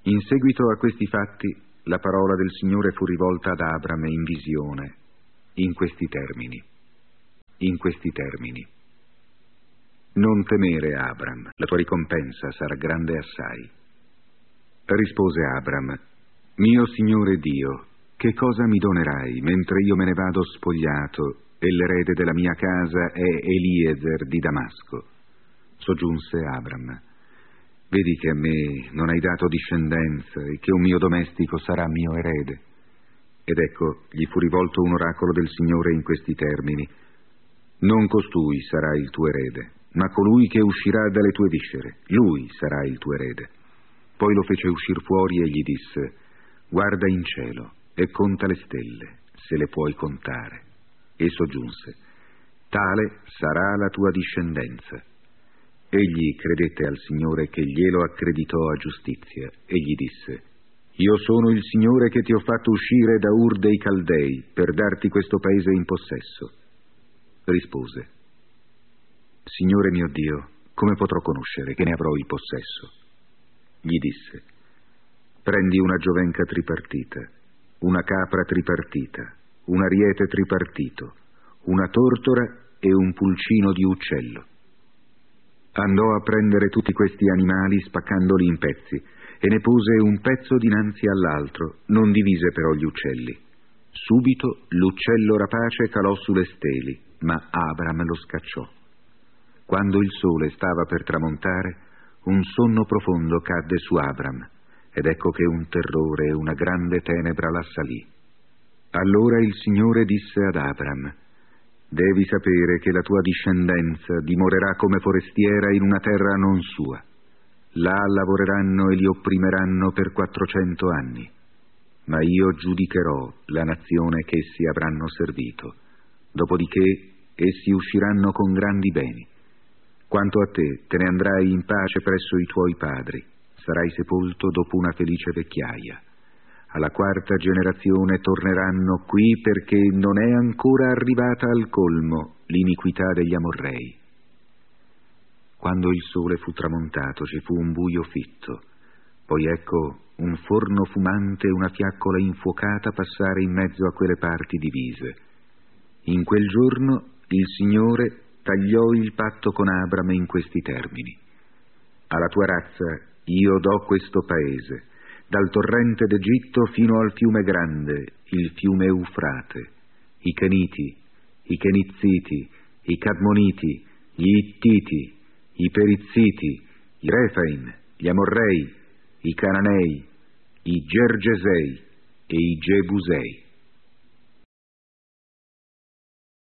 In seguito a questi fatti, la parola del Signore fu rivolta ad Abram in visione, in questi termini. Non temere, Abram, la tua ricompensa sarà grande assai. Rispose Abram: mio Signore Dio, che cosa mi donerai mentre io me ne vado spogliato e l'erede della mia casa è Eliezer di Damasco? Soggiunse Abram: vedi che a me non hai dato discendenza e che un mio domestico sarà mio erede. Ed ecco, gli fu rivolto un oracolo del Signore in questi termini: non costui sarà il tuo erede, ma colui che uscirà dalle tue viscere, lui sarà il tuo erede. Poi lo fece uscir fuori e gli disse: guarda in cielo e conta le stelle, se le puoi contare. E soggiunse: tale sarà la tua discendenza. Egli credette al Signore che glielo accreditò a giustizia e gli disse: io sono il Signore che ti ho fatto uscire da Ur dei Caldei per darti questo paese in possesso. Rispose: Signore mio Dio, come potrò conoscere che ne avrò il possesso? Gli disse: prendi una giovenca tripartita, una capra tripartita, un ariete tripartito, una tortora e un pulcino di uccello. Andò a prendere tutti questi animali spaccandoli in pezzi e ne pose un pezzo dinanzi all'altro, non divise però gli uccelli. Subito l'uccello rapace calò sulle steli, ma Abram lo scacciò. Quando il sole stava per tramontare, un sonno profondo cadde su Abram, ed ecco che un terrore e una grande tenebra l'assalì. Allora il Signore disse ad Abram: devi sapere che la tua discendenza dimorerà come forestiera in una terra non sua. Là lavoreranno e li opprimeranno per 400 anni. Ma io giudicherò la nazione che essi avranno servito. Dopodiché essi usciranno con grandi beni. Quanto a te ne andrai in pace presso i tuoi padri. Sarai sepolto dopo una felice vecchiaia. Alla 4ª generazione torneranno qui perché non è ancora arrivata al colmo l'iniquità degli Amorrei. Quando il sole fu tramontato ci fu un buio fitto, poi ecco un forno fumante e una fiaccola infuocata passare in mezzo a quelle parti divise. In quel giorno il Signore tagliò il patto con Abram in questi termini: alla tua razza io do questo paese, dal torrente d'Egitto fino al fiume grande, il fiume Eufrate, i Keniti, i Kenizziti, i Cadmoniti, gli Ittiti, i Perizziti, i Refaim, gli Amorrei, i Cananei, i Gergesei e i Gebusei.